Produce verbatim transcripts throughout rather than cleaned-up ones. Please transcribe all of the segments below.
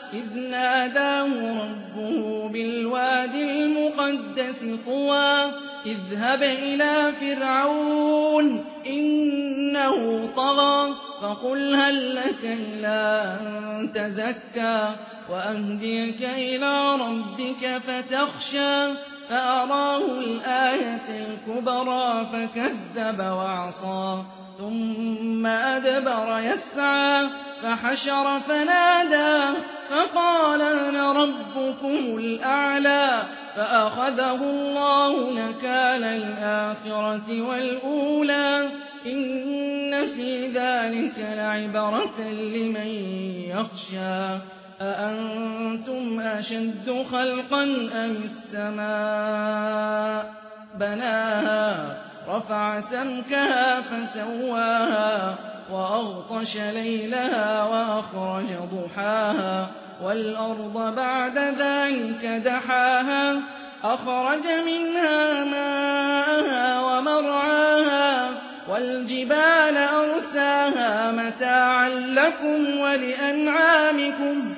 إذ ناداه ربه بالواد المقدس طوى اذهب إلى فرعون إنه طغى فقل هل لك إلى أن تزكى وأهديك إلى ربك فتخشى فأراه الآية الكبرى فكذب وعصى ثم أدبر يسعى فحشر فنادى فقال أنا ربكم الأعلى فأخذه الله نكال الآخرة والأولى إن في ذلك لعبرة لمن يخشى أأنتم أشد خلقا أم السماء بناها رفع سمكها فسواها وأغطش ليلها وأخرج ضحاها والأرض بعد ذلك دحاها أخرج منها ماءها ومرعاها والجبال أرساها متاعا لكم ولأنعامكم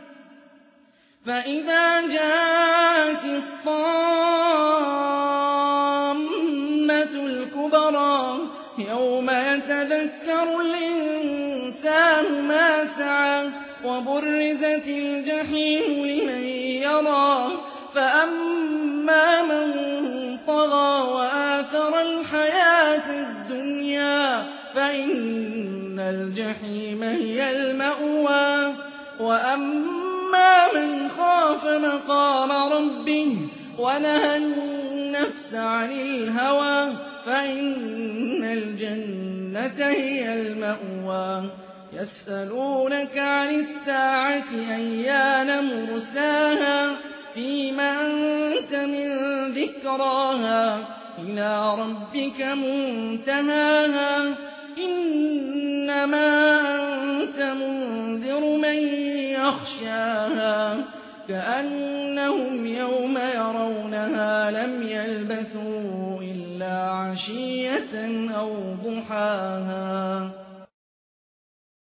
فإذا جاءت الطامة الكبرى يوم يتذكر الإنسان ما سعى وبرزت الجحيم لمن يرى فأما من طغى وآثر الحياة الدنيا فإن الجحيم هي المأوى وأما من خاف مقام ربه ونهى النفس عن الهوى فإن الجنة هي المأوى يسألونك عن الساعة أيان مرساها فيما أنت من ذكراها إلى ربك منتهاها إنما أنت منذر من يخشاها كأنهم يوم يرونها لم يلبثوا إلا عشية أو ضحاها.